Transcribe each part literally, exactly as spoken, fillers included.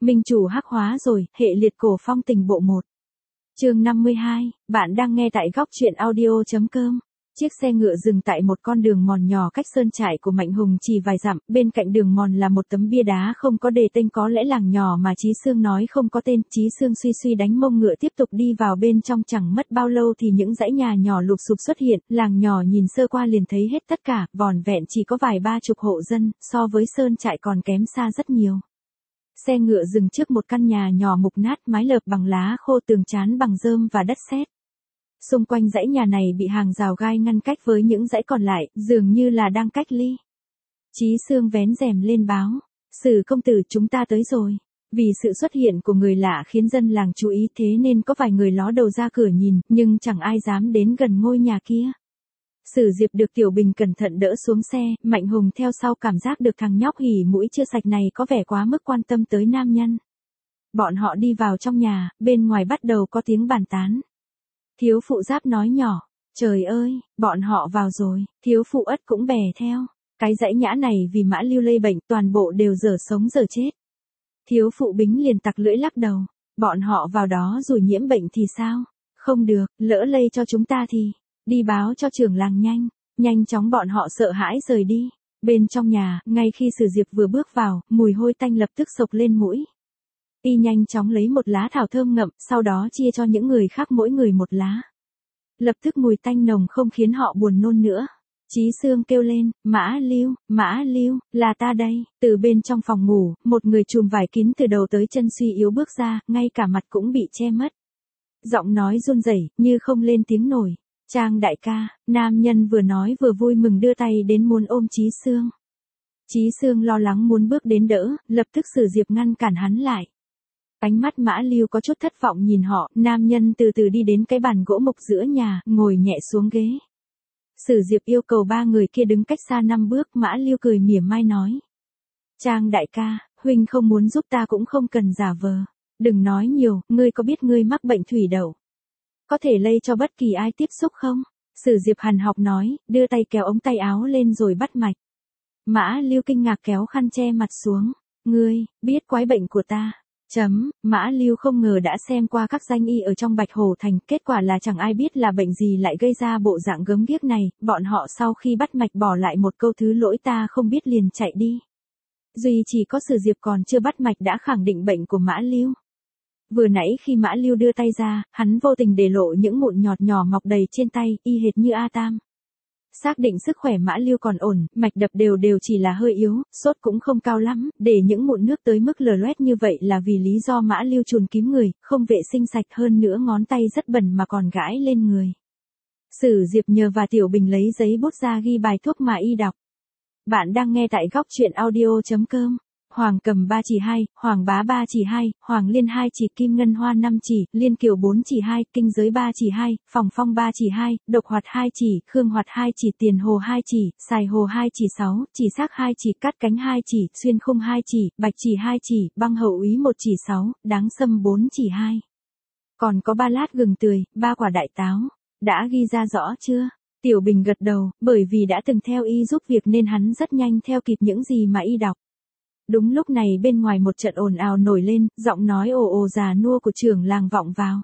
Minh chủ hắc hóa rồi, hệ liệt cổ phong tình bộ một. Chương năm mươi hai, bạn đang nghe tại góc truyện audio.com. Chiếc xe ngựa dừng tại một con đường mòn nhỏ cách sơn trại của Mạnh Hùng chỉ vài dặm, bên cạnh đường mòn là một tấm bia đá không có đề tên, có lẽ làng nhỏ mà Chí Sương nói không có tên. Chí Sương suy suy đánh mông ngựa tiếp tục đi vào bên trong, chẳng mất bao lâu thì những dãy nhà nhỏ lụp xụp xuất hiện, làng nhỏ nhìn sơ qua liền thấy hết tất cả, vỏn vẹn chỉ có vài ba chục hộ dân, so với sơn trại còn kém xa rất nhiều. Xe ngựa dừng trước một căn nhà nhỏ mục nát, mái lợp bằng lá khô, tường trán bằng rơm và đất sét. Xung quanh dãy nhà này bị hàng rào gai ngăn cách với những dãy còn lại, dường như là đang cách ly. Chí Sương vén rèm lên báo, Sử công tử, chúng ta tới rồi. Vì sự xuất hiện của người lạ khiến dân làng chú ý, thế nên có vài người ló đầu ra cửa nhìn, nhưng chẳng ai dám đến gần ngôi nhà kia. Sử Diệp được Tiểu Bình cẩn thận đỡ xuống xe, Mạnh Hùng theo sau, cảm giác được thằng nhóc hỉ mũi chưa sạch này có vẻ quá mức quan tâm tới nam nhân. Bọn họ đi vào trong nhà, bên ngoài bắt đầu có tiếng bàn tán. Thiếu phụ Giáp nói nhỏ, trời ơi, bọn họ vào rồi. Thiếu phụ Ất cũng bè theo, cái dãy nhã này vì Mã Lưu lây bệnh toàn bộ đều dở sống dở chết. Thiếu phụ Bính liền tặc lưỡi lắc đầu, bọn họ vào đó rồi nhiễm bệnh thì sao? Không được, lỡ lây cho chúng ta thì đi báo cho trưởng làng nhanh. Nhanh chóng bọn họ sợ hãi rời đi. Bên trong nhà, ngay khi Sử Diệp vừa bước vào, mùi hôi tanh lập tức xộc lên mũi. Y nhanh chóng lấy một lá thảo thơm ngậm, sau đó chia cho những người khác mỗi người một lá. Lập tức mùi tanh nồng không khiến họ buồn nôn nữa. Chí Sương kêu lên, Mã Lưu, Mã Lưu, là ta đây. Từ bên trong phòng ngủ, một người trùm vải kín từ đầu tới chân suy yếu bước ra, ngay cả mặt cũng bị che mất. Giọng nói run rẩy, như không lên tiếng nổi. Trang đại ca. Nam nhân vừa nói vừa vui mừng đưa tay đến muốn ôm Chí Sương. Chí Sương lo lắng muốn bước đến đỡ, lập tức Sử Diệp ngăn cản hắn lại. Ánh mắt Mã Lưu có chút thất vọng nhìn họ, nam nhân từ từ đi đến cái bàn gỗ mục giữa nhà, ngồi nhẹ xuống ghế. Sử Diệp yêu cầu ba người kia đứng cách xa năm bước, Mã Lưu cười mỉa mai nói. Trang đại ca, huynh không muốn giúp ta cũng không cần giả vờ. Đừng nói nhiều, ngươi có biết ngươi mắc bệnh thủy đậu có thể lây cho bất kỳ ai tiếp xúc không? Sử Diệp hằn học nói, đưa tay kéo ống tay áo lên rồi bắt mạch. Mã Lưu kinh ngạc kéo khăn che mặt xuống. Ngươi, biết quái bệnh của ta. Chấm, Mã Lưu không ngờ đã xem qua các danh y ở trong Bạch Hổ Thành, kết quả là chẳng ai biết là bệnh gì lại gây ra bộ dạng gớm ghiếc này, bọn họ sau khi bắt mạch bỏ lại một câu thứ lỗi ta không biết liền chạy đi. Duy chỉ có Sử Diệp còn chưa bắt mạch đã khẳng định bệnh của Mã Lưu. Vừa nãy khi Mã Lưu đưa tay ra, hắn vô tình để lộ những mụn nhọt nhỏ mọc đầy trên tay, y hệt như A Tam. Xác định sức khỏe Mã Lưu còn ổn, mạch đập đều đều chỉ là hơi yếu, sốt cũng không cao lắm, để những mụn nước tới mức lờ loét như vậy là vì lý do Mã Lưu chùn kín người, không vệ sinh sạch, hơn nữa ngón tay rất bẩn mà còn gãi lên người. Sử Diệp nhờ và Tiểu Bình lấy giấy bút ra ghi bài thuốc mà y đọc. Bạn đang nghe tại góc truyện audio.com. Hoàng Cầm ba chỉ hai, Hoàng Bá ba chỉ hai, Hoàng Liên hai chỉ, Kim Ngân Hoa năm chỉ, Liên Kiều bốn chỉ hai, Kinh Giới ba chỉ hai, Phòng Phong ba chỉ hai, Độc Hoạt hai chỉ, Khương Hoạt hai chỉ, Tiền Hồ hai chỉ, Sài Hồ hai chỉ sáu, Chỉ Xác hai chỉ, Cát Cánh hai chỉ, Xuyên Khung hai chỉ, Bạch chỉ hai chỉ, Băng Hậu Úy một chỉ sáu, Đáng Sâm bốn chỉ hai. Còn có ba lát gừng tươi, ba quả đại táo. Đã ghi ra rõ chưa? Tiểu Bình gật đầu, bởi vì đã từng theo y giúp việc nên hắn rất nhanh theo kịp những gì mà y đọc. Đúng lúc này bên ngoài một trận ồn ào nổi lên, giọng nói ồ ồ già nua của trưởng làng vọng vào.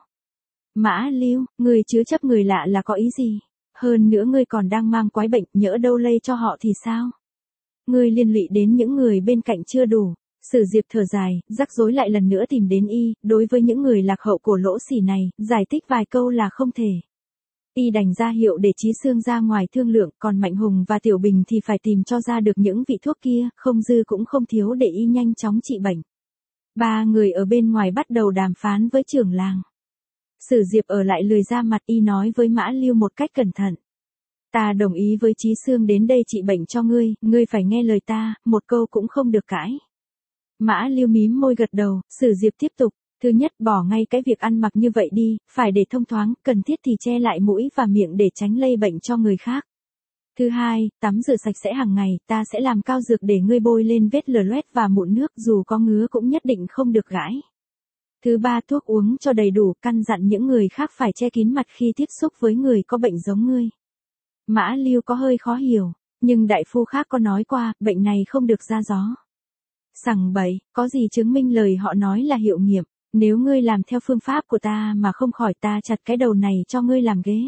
Mã Lưu, người chứa chấp người lạ là có ý gì? Hơn nữa ngươi còn đang mang quái bệnh, nhỡ đâu lây cho họ thì sao? Ngươi liên lụy đến những người bên cạnh chưa đủ. Sử Diệp thở dài, rắc rối lại lần nữa tìm đến y, đối với những người lạc hậu của lỗ xỉ này, giải thích vài câu là không thể. Y đành ra hiệu để Chí Sương ra ngoài thương lượng, còn Mạnh Hùng và Tiểu Bình thì phải tìm cho ra được những vị thuốc kia, không dư cũng không thiếu để y nhanh chóng trị bệnh. Ba người ở bên ngoài bắt đầu đàm phán với trưởng làng. Sử Diệp ở lại lười ra mặt, y nói với Mã Lưu một cách cẩn thận. Ta đồng ý với Chí Sương đến đây trị bệnh cho ngươi, ngươi phải nghe lời ta, một câu cũng không được cãi. Mã Lưu mím môi gật đầu, Sử Diệp tiếp tục. Thứ nhất, bỏ ngay cái việc ăn mặc như vậy đi, phải để thông thoáng, cần thiết thì che lại mũi và miệng để tránh lây bệnh cho người khác. Thứ hai, tắm rửa sạch sẽ hàng ngày, ta sẽ làm cao dược để ngươi bôi lên vết lở loét và mụn nước, dù có ngứa cũng nhất định không được gãi. Thứ ba, thuốc uống cho đầy đủ, căn dặn những người khác phải che kín mặt khi tiếp xúc với người có bệnh giống ngươi. Mã Lưu có hơi khó hiểu, nhưng đại phu khác có nói qua, bệnh này không được ra gió. Sằng bậy, có gì chứng minh lời họ nói là hiệu nghiệm, nếu ngươi làm theo phương pháp của ta mà không khỏi ta chặt cái đầu này cho ngươi làm ghế.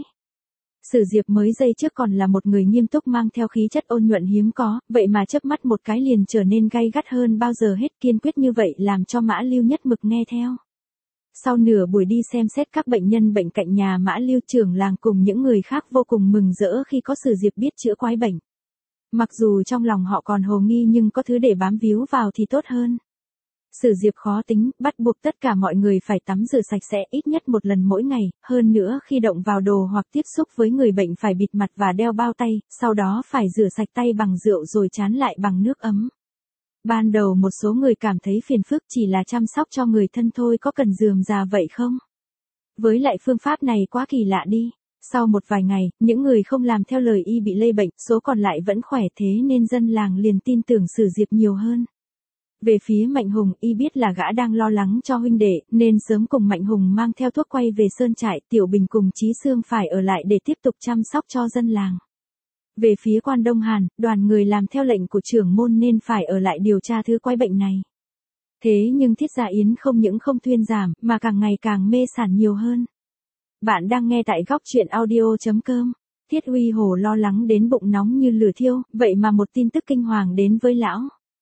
Sử Diệp mới giây trước còn là một người nghiêm túc mang theo khí chất ôn nhuận hiếm có, vậy mà chớp mắt một cái liền trở nên gay gắt hơn bao giờ hết, kiên quyết như vậy làm cho Mã Lưu nhất mực nghe theo. Sau nửa buổi đi xem xét các bệnh nhân bệnh cạnh nhà Mã Lưu, trưởng làng cùng những người khác vô cùng mừng rỡ khi có Sử Diệp biết chữa quái bệnh. Mặc dù trong lòng họ còn hồ nghi nhưng có thứ để bám víu vào thì tốt hơn. Sử Diệp khó tính, bắt buộc tất cả mọi người phải tắm rửa sạch sẽ ít nhất một lần mỗi ngày, hơn nữa khi động vào đồ hoặc tiếp xúc với người bệnh phải bịt mặt và đeo bao tay, sau đó phải rửa sạch tay bằng rượu rồi chán lại bằng nước ấm. Ban đầu một số người cảm thấy phiền phức chỉ là chăm sóc cho người thân thôi, có cần rườm rà vậy không? Với lại phương pháp này quá kỳ lạ đi. Sau một vài ngày, những người không làm theo lời y bị lây bệnh, số còn lại vẫn khỏe, thế nên dân làng liền tin tưởng Sử Diệp nhiều hơn. Về phía Mạnh Hùng, y biết là gã đang lo lắng cho huynh đệ, nên sớm cùng Mạnh Hùng mang theo thuốc quay về sơn trại, Tiểu Bình cùng Chí Xương phải ở lại để tiếp tục chăm sóc cho dân làng. Về phía Quan Đông Hàn, đoàn người làm theo lệnh của trưởng môn nên phải ở lại điều tra thứ quái bệnh này. Thế nhưng Thiết Gia Yến không những không thuyên giảm, mà càng ngày càng mê sản nhiều hơn. Bạn đang nghe tại góc truyện audio chấm com. Thiết Huy Hổ lo lắng đến bụng nóng như lửa thiêu, vậy mà một tin tức kinh hoàng đến với lão.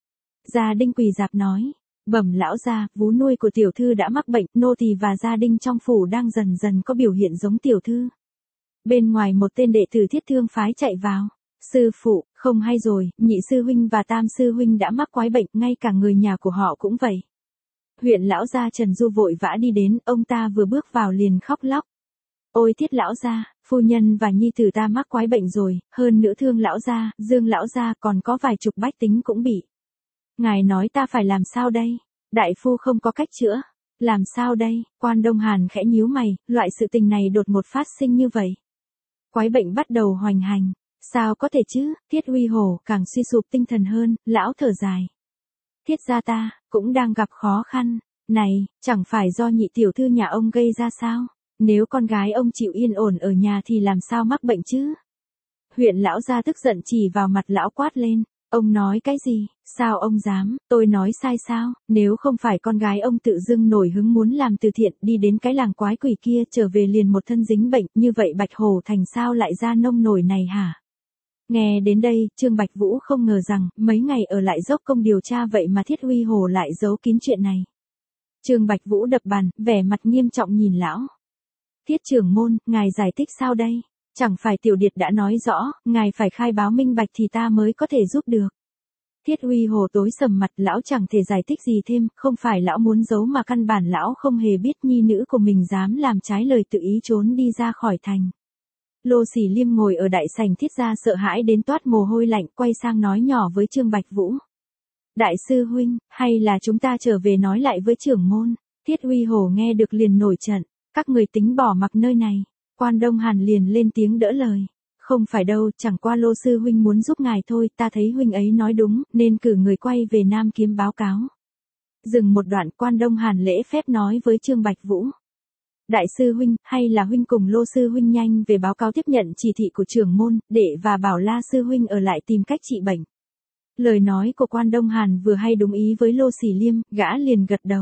Gia Đinh quỳ dạp nói, bẩm lão gia, vú nuôi của tiểu thư đã mắc bệnh, nô tỳ và gia đình trong phủ đang dần dần có biểu hiện giống tiểu thư. Bên ngoài một tên đệ tử Thiết Thương phái chạy vào, sư phụ, không hay rồi, nhị sư huynh và tam sư huynh đã mắc quái bệnh, ngay cả người nhà của họ cũng vậy. Huyện lão gia Trần Du vội vã đi đến, ông ta vừa bước vào liền khóc lóc. Ôi Thiết lão gia, phu nhân và nhi tử ta mắc quái bệnh rồi, hơn nữa Thương lão gia, Dương lão gia còn có vài chục bách tính cũng bị. Ngài nói ta phải làm sao đây? Đại phu không có cách chữa. Làm sao đây? Quan Đông Hàn khẽ nhíu mày, loại sự tình này đột ngột phát sinh như vậy. Quái bệnh bắt đầu hoành hành. Sao có thể chứ? Thiết Huy Hổ càng suy sụp tinh thần hơn, lão thở dài. Thiết gia ta, cũng đang gặp khó khăn. Này, chẳng phải do nhị tiểu thư nhà ông gây ra sao? Nếu con gái ông chịu yên ổn ở nhà thì làm sao mắc bệnh chứ? Huyện lão gia tức giận chỉ vào mặt lão quát lên. Ông nói cái gì? Sao ông dám? Tôi nói sai sao? Nếu không phải con gái ông tự dưng nổi hứng muốn làm từ thiện, đi đến cái làng quái quỷ kia trở về liền một thân dính bệnh, như vậy Bạch Hổ Thành sao lại ra nông nổi này hả? Nghe đến đây, Trương Bạch Vũ không ngờ rằng, mấy ngày ở lại dốc công điều tra vậy mà Thiết Huy Hổ lại giấu kín chuyện này. Trương Bạch Vũ đập bàn, vẻ mặt nghiêm trọng nhìn lão. Thiết trưởng môn, ngài giải thích sao đây? Chẳng phải Tiểu Điệt đã nói rõ, ngài phải khai báo minh bạch thì ta mới có thể giúp được. Thiết Huy Hổ tối sầm mặt, lão chẳng thể giải thích gì thêm, không phải lão muốn giấu mà căn bản lão không hề biết nhi nữ của mình dám làm trái lời tự ý trốn đi ra khỏi thành. Lô Sỉ Liêm ngồi ở đại sảnh Thiết gia sợ hãi đến toát mồ hôi lạnh, quay sang nói nhỏ với Trương Bạch Vũ. Đại sư huynh, hay là chúng ta trở về nói lại với trưởng môn? Thiết Huy Hổ nghe được liền nổi trận, các người tính bỏ mặc nơi này. Quan Đông Hàn liền lên tiếng đỡ lời. Không phải đâu, chẳng qua Lô sư huynh muốn giúp ngài thôi, ta thấy huynh ấy nói đúng, nên cử người quay về Nam Kiếm báo cáo. Dừng một đoạn, Quan Đông Hàn lễ phép nói với Trương Bạch Vũ. Đại sư huynh, hay là huynh cùng Lô sư huynh nhanh về báo cáo tiếp nhận chỉ thị của trưởng môn, đệ và bảo La sư huynh ở lại tìm cách trị bệnh. Lời nói của Quan Đông Hàn vừa hay đúng ý với Lô Sỉ Liêm, gã liền gật đầu.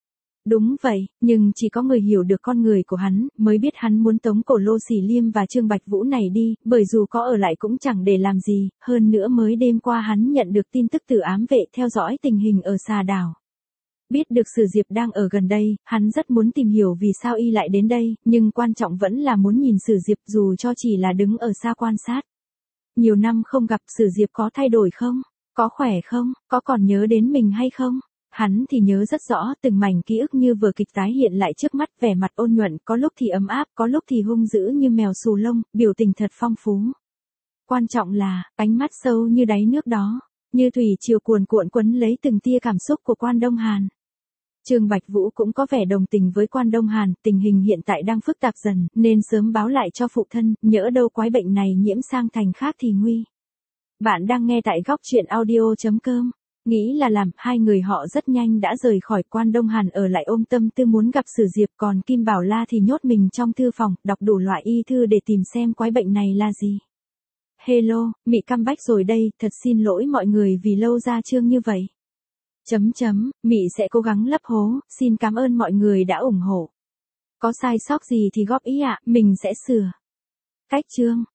Đúng vậy, nhưng chỉ có người hiểu được con người của hắn, mới biết hắn muốn tống cổ Lô Sỉ Liêm và Trương Bạch Vũ này đi, bởi dù có ở lại cũng chẳng để làm gì, hơn nữa mới đêm qua hắn nhận được tin tức từ ám vệ theo dõi tình hình ở Xà Đảo. Biết được Sử Diệp đang ở gần đây, hắn rất muốn tìm hiểu vì sao y lại đến đây, nhưng quan trọng vẫn là muốn nhìn Sử Diệp dù cho chỉ là đứng ở xa quan sát. Nhiều năm không gặp, Sử Diệp có thay đổi không? Có khỏe không? Có còn nhớ đến mình hay không? Hắn thì nhớ rất rõ, từng mảnh ký ức như vừa kịch tái hiện lại trước mắt, vẻ mặt ôn nhuận, có lúc thì ấm áp, có lúc thì hung dữ như mèo xù lông, biểu tình thật phong phú. Quan trọng là, ánh mắt sâu như đáy nước đó, như thủy triều cuồn cuộn quấn lấy từng tia cảm xúc của Quan Đông Hàn. Trương Bạch Vũ cũng có vẻ đồng tình với Quan Đông Hàn, tình hình hiện tại đang phức tạp dần, nên sớm báo lại cho phụ thân, nhỡ đâu quái bệnh này nhiễm sang thành khác thì nguy. Bạn đang nghe tại góc truyện audio chấm com. Nghĩ là làm, hai người họ rất nhanh đã rời khỏi. Quan Đông Hàn ở lại ôm tâm tư muốn gặp Sử Diệp, còn Kim Bảo La thì nhốt mình trong thư phòng, đọc đủ loại y thư để tìm xem quái bệnh này là gì. Hello, Mị Căm Bách rồi đây, thật xin lỗi mọi người vì lâu ra chương như vậy. Chấm chấm, Mị sẽ cố gắng lấp hố, xin cảm ơn mọi người đã ủng hộ. Có sai sót gì thì góp ý ạ, mình sẽ sửa. Cách chương